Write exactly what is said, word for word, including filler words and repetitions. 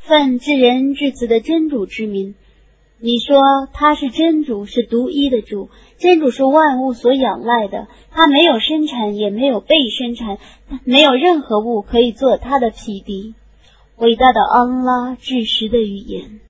奉至人至慈的真主之名，你说他是真主，是独一的主，真主是万物所仰赖的，他没有生产，也没有被生产，没有任何物可以做他的匹敌。伟大的安拉至实的语言。